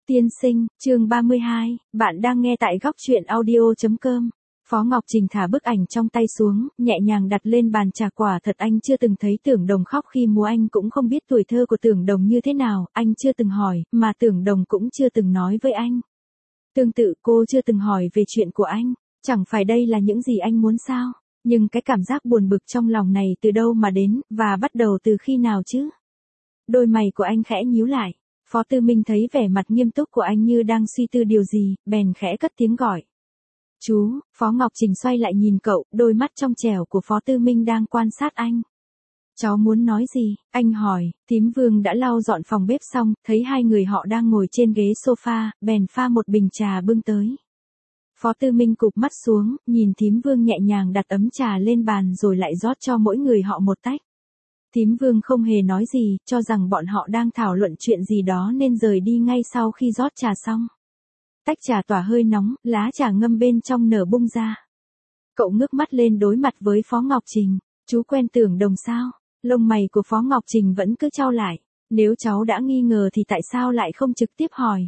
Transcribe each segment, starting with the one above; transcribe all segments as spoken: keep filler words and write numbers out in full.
Tiên sinh, chương ba mươi hai, bạn đang nghe tại góc truyện audio chấm com. Phó Ngọc Trình thả bức ảnh trong tay xuống, nhẹ nhàng đặt lên bàn trà. Quả thật anh chưa từng thấy Tưởng Đồng khóc khi múa, anh cũng không biết tuổi thơ của Tưởng Đồng như thế nào, anh chưa từng hỏi, mà Tưởng Đồng cũng chưa từng nói với anh. Tương tự cô chưa từng hỏi về chuyện của anh, chẳng phải đây là những gì anh muốn sao? Nhưng cái cảm giác buồn bực trong lòng này từ đâu mà đến, và bắt đầu từ khi nào chứ? Đôi mày của anh khẽ nhíu lại. Phó Tư Minh thấy vẻ mặt nghiêm túc của anh như đang suy tư điều gì, bèn khẽ cất tiếng gọi. Chú, Phó Ngọc Trình xoay lại nhìn cậu, đôi mắt trong trẻo của Phó Tư Minh đang quan sát anh. Cháu muốn nói gì? Anh hỏi. Thím Vương đã lau dọn phòng bếp xong, thấy hai người họ đang ngồi trên ghế sofa, bèn pha một bình trà bưng tới. Phó Tư Minh cụp mắt xuống, nhìn thím Vương nhẹ nhàng đặt ấm trà lên bàn rồi lại rót cho mỗi người họ một tách. Thím Vương không hề nói gì, cho rằng bọn họ đang thảo luận chuyện gì đó nên rời đi ngay sau khi rót trà xong. Tách trà tỏa hơi nóng, lá trà ngâm bên trong nở bung ra. Cậu ngước mắt lên đối mặt với Phó Ngọc Trình. Chú quen Tưởng Đồng sao? Lông mày của Phó Ngọc Trình vẫn cứ chau lại. Nếu cháu đã nghi ngờ thì tại sao lại không trực tiếp hỏi?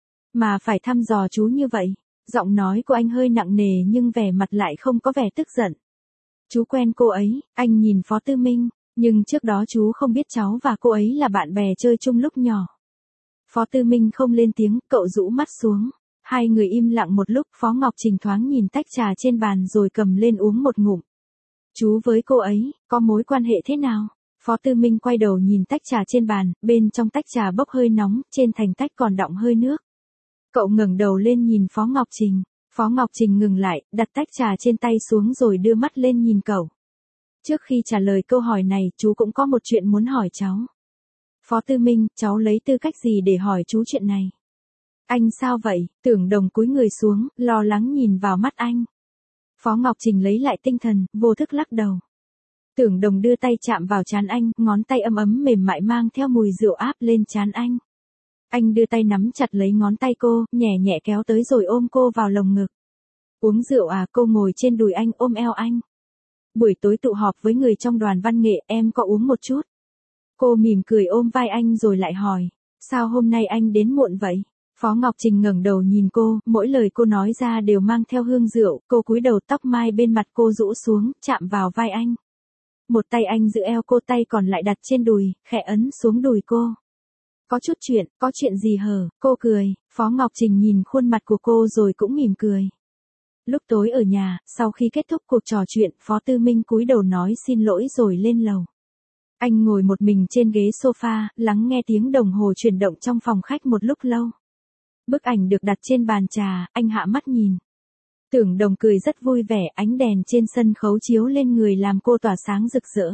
Mà phải thăm dò chú như vậy. Giọng nói của anh hơi nặng nề nhưng vẻ mặt lại không có vẻ tức giận. Chú quen cô ấy, anh nhìn Phó Tư Minh. Nhưng trước đó chú không biết cháu và cô ấy là bạn bè chơi chung lúc nhỏ. Phó Tư Minh không lên tiếng, cậu rũ mắt xuống. Hai người im lặng một lúc, Phó Ngọc Trình thoáng nhìn tách trà trên bàn rồi cầm lên uống một ngụm. Chú với cô ấy, có mối quan hệ thế nào? Phó Tư Minh quay đầu nhìn tách trà trên bàn, bên trong tách trà bốc hơi nóng, trên thành tách còn đọng hơi nước. Cậu ngẩng đầu lên nhìn Phó Ngọc Trình. Phó Ngọc Trình ngừng lại, đặt tách trà trên tay xuống rồi đưa mắt lên nhìn cậu. Trước khi trả lời câu hỏi này, chú cũng có một chuyện muốn hỏi cháu. Phó Tư Minh, cháu lấy tư cách gì để hỏi chú chuyện này? Anh sao vậy? Tưởng Đồng cúi người xuống, lo lắng nhìn vào mắt anh. Phó Ngọc Trình lấy lại tinh thần, vô thức lắc đầu. Tưởng Đồng đưa tay chạm vào trán anh, ngón tay ấm ấm mềm mại mang theo mùi rượu áp lên trán anh. Anh đưa tay nắm chặt lấy ngón tay cô, nhẹ nhẹ kéo tới rồi ôm cô vào lồng ngực. Uống rượu à? Cô ngồi trên đùi anh ôm eo anh. Buổi tối tụ họp với người trong đoàn văn nghệ, em có uống một chút. Cô mỉm cười ôm vai anh rồi lại hỏi. Sao hôm nay anh đến muộn vậy? Phó Ngọc Trình ngẩng đầu nhìn cô, mỗi lời cô nói ra đều mang theo hương rượu. Cô cúi đầu, tóc mai bên mặt cô rũ xuống, chạm vào vai anh. Một tay anh giữ eo cô, tay còn lại đặt trên đùi, khẽ ấn xuống đùi cô. Có chút chuyện, có chuyện gì hở? Cô cười. Phó Ngọc Trình nhìn khuôn mặt của cô rồi cũng mỉm cười. Lúc tối ở nhà, sau khi kết thúc cuộc trò chuyện, Phó Tư Minh cúi đầu nói xin lỗi rồi lên lầu. Anh ngồi một mình trên ghế sofa, lắng nghe tiếng đồng hồ chuyển động trong phòng khách một lúc lâu. Bức ảnh được đặt trên bàn trà, anh hạ mắt nhìn. Tưởng Đồng cười rất vui vẻ, ánh đèn trên sân khấu chiếu lên người làm cô tỏa sáng rực rỡ.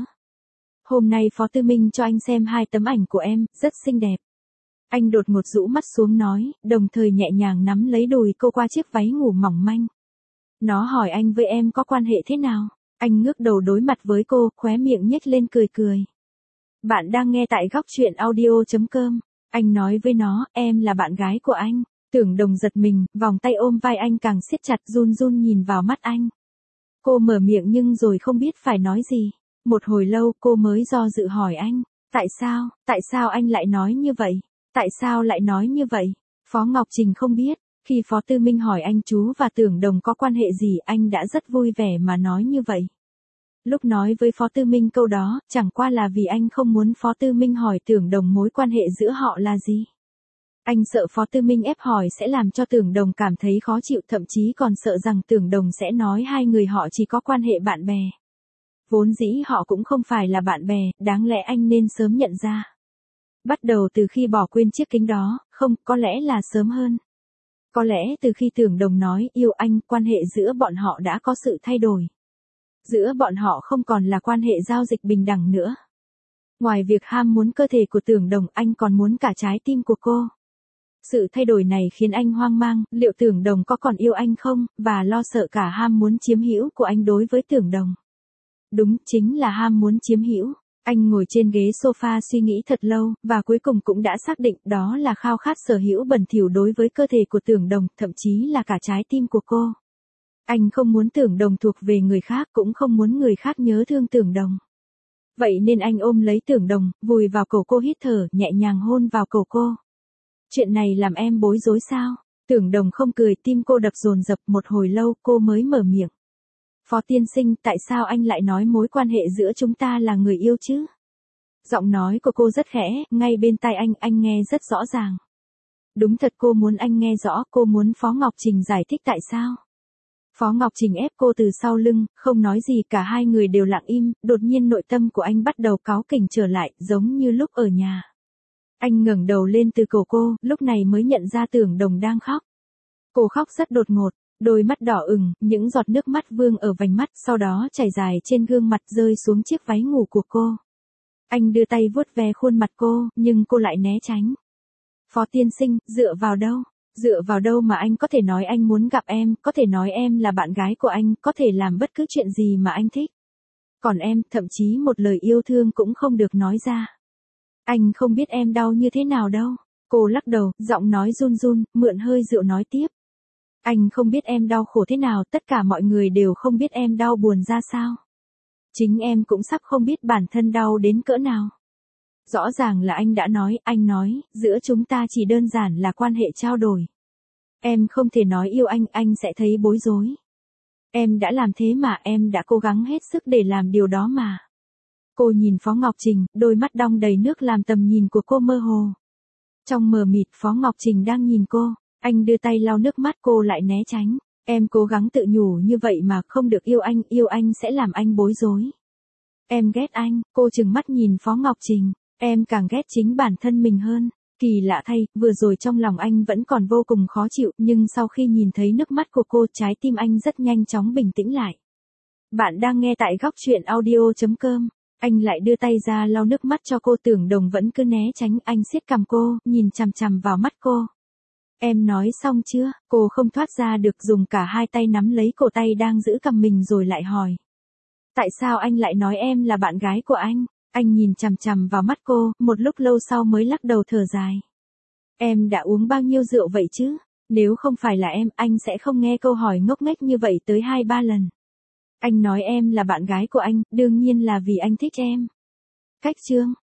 Hôm nay Phó Tư Minh cho anh xem hai tấm ảnh của em, rất xinh đẹp. Anh đột ngột rũ mắt xuống nói, đồng thời nhẹ nhàng nắm lấy đùi cô qua chiếc váy ngủ mỏng manh. Nó hỏi anh với em có quan hệ thế nào? Anh ngước đầu đối mặt với cô, khóe miệng nhếch lên cười cười. Bạn đang nghe tại góc truyện audio chấm com. Anh nói với nó, em là bạn gái của anh. Tưởng Đồng giật mình, vòng tay ôm vai anh càng siết chặt, run run nhìn vào mắt anh. Cô mở miệng nhưng rồi không biết phải nói gì. Một hồi lâu cô mới do dự hỏi anh. Tại sao, tại sao anh lại nói như vậy? Tại sao lại nói như vậy? Phó Ngọc Trình không biết. Khi Phó Tư Minh hỏi anh chú và Tưởng Đồng có quan hệ gì, anh đã rất vui vẻ mà nói như vậy. Lúc nói với Phó Tư Minh câu đó, chẳng qua là vì anh không muốn Phó Tư Minh hỏi Tưởng Đồng mối quan hệ giữa họ là gì. Anh sợ Phó Tư Minh ép hỏi sẽ làm cho Tưởng Đồng cảm thấy khó chịu, thậm chí còn sợ rằng Tưởng Đồng sẽ nói hai người họ chỉ có quan hệ bạn bè. Vốn dĩ họ cũng không phải là bạn bè, đáng lẽ anh nên sớm nhận ra. Bắt đầu từ khi bỏ quên chiếc kính đó, không, có lẽ là sớm hơn. Có lẽ từ khi Tưởng Đồng nói yêu anh, quan hệ giữa bọn họ đã có sự thay đổi. Giữa bọn họ không còn là quan hệ giao dịch bình đẳng nữa. Ngoài việc ham muốn cơ thể của Tưởng Đồng, anh còn muốn cả trái tim của cô. Sự thay đổi này khiến anh hoang mang, liệu Tưởng Đồng có còn yêu anh không, và lo sợ cả ham muốn chiếm hữu của anh đối với Tưởng Đồng. Đúng, chính là ham muốn chiếm hữu. Anh ngồi trên ghế sofa suy nghĩ thật lâu, và cuối cùng cũng đã xác định đó là khao khát sở hữu bẩn thỉu đối với cơ thể của Tưởng Đồng, thậm chí là cả trái tim của cô. Anh không muốn Tưởng Đồng thuộc về người khác, cũng không muốn người khác nhớ thương Tưởng Đồng. Vậy nên anh ôm lấy Tưởng Đồng, vùi vào cổ cô hít thở, nhẹ nhàng hôn vào cổ cô. Chuyện này làm em bối rối sao? Tưởng Đồng không cười, tim cô đập dồn dập, một hồi lâu cô mới mở miệng. Phó tiên sinh, tại sao anh lại nói mối quan hệ giữa chúng ta là người yêu chứ? Giọng nói của cô rất khẽ, ngay bên tai anh, anh nghe rất rõ ràng. Đúng thật, cô muốn anh nghe rõ, cô muốn Phó Ngọc Trình giải thích tại sao. Phó Ngọc Trình ép cô từ sau lưng, không nói gì, cả hai người đều lặng im, đột nhiên nội tâm của anh bắt đầu cáu kỉnh trở lại, giống như lúc ở nhà. Anh ngẩng đầu lên từ cổ cô, lúc này mới nhận ra Tưởng Đồng đang khóc. Cô khóc rất đột ngột, đôi mắt đỏ ửng, những giọt nước mắt vương ở vành mắt, sau đó chảy dài trên gương mặt rơi xuống chiếc váy ngủ của cô. Anh đưa tay vuốt ve khuôn mặt cô, nhưng cô lại né tránh. Phó tiên sinh, dựa vào đâu? Dựa vào đâu mà anh có thể nói anh muốn gặp em, có thể nói em là bạn gái của anh, có thể làm bất cứ chuyện gì mà anh thích. Còn em, thậm chí một lời yêu thương cũng không được nói ra. Anh không biết em đau như thế nào đâu. Cô lắc đầu, giọng nói run run, mượn hơi rượu nói tiếp. Anh không biết em đau khổ thế nào, tất cả mọi người đều không biết em đau buồn ra sao. Chính em cũng sắp không biết bản thân đau đến cỡ nào. Rõ ràng là anh đã nói, anh nói, giữa chúng ta chỉ đơn giản là quan hệ trao đổi. Em không thể nói yêu anh, anh sẽ thấy bối rối. Em đã làm thế mà, em đã cố gắng hết sức để làm điều đó mà. Cô nhìn Phó Ngọc Trình, đôi mắt đong đầy nước làm tầm nhìn của cô mơ hồ. Trong mờ mịt, Phó Ngọc Trình đang nhìn cô, anh đưa tay lau nước mắt, cô lại né tránh. Em cố gắng tự nhủ như vậy mà, không được yêu anh, yêu anh sẽ làm anh bối rối. Em ghét anh, cô trừng mắt nhìn Phó Ngọc Trình, em càng ghét chính bản thân mình hơn. Kỳ lạ thay, vừa rồi trong lòng anh vẫn còn vô cùng khó chịu, nhưng sau khi nhìn thấy nước mắt của cô, trái tim anh rất nhanh chóng bình tĩnh lại. Bạn đang nghe tại góc truyện audio chấm com. Anh lại đưa tay ra lau nước mắt cho cô. Tưởng Đồng vẫn cứ né tránh, anh siết cằm cô, nhìn chằm chằm vào mắt cô. Em nói xong chưa? Cô không thoát ra được, dùng cả hai tay nắm lấy cổ tay đang giữ cằm mình rồi lại hỏi. Tại sao anh lại nói em là bạn gái của anh? Anh nhìn chằm chằm vào mắt cô, một lúc lâu sau mới lắc đầu thở dài. Em đã uống bao nhiêu rượu vậy chứ? Nếu không phải là em, anh sẽ không nghe câu hỏi ngốc nghếch như vậy tới hai ba lần. Anh nói em là bạn gái của anh, đương nhiên là vì anh thích em. Cách chương.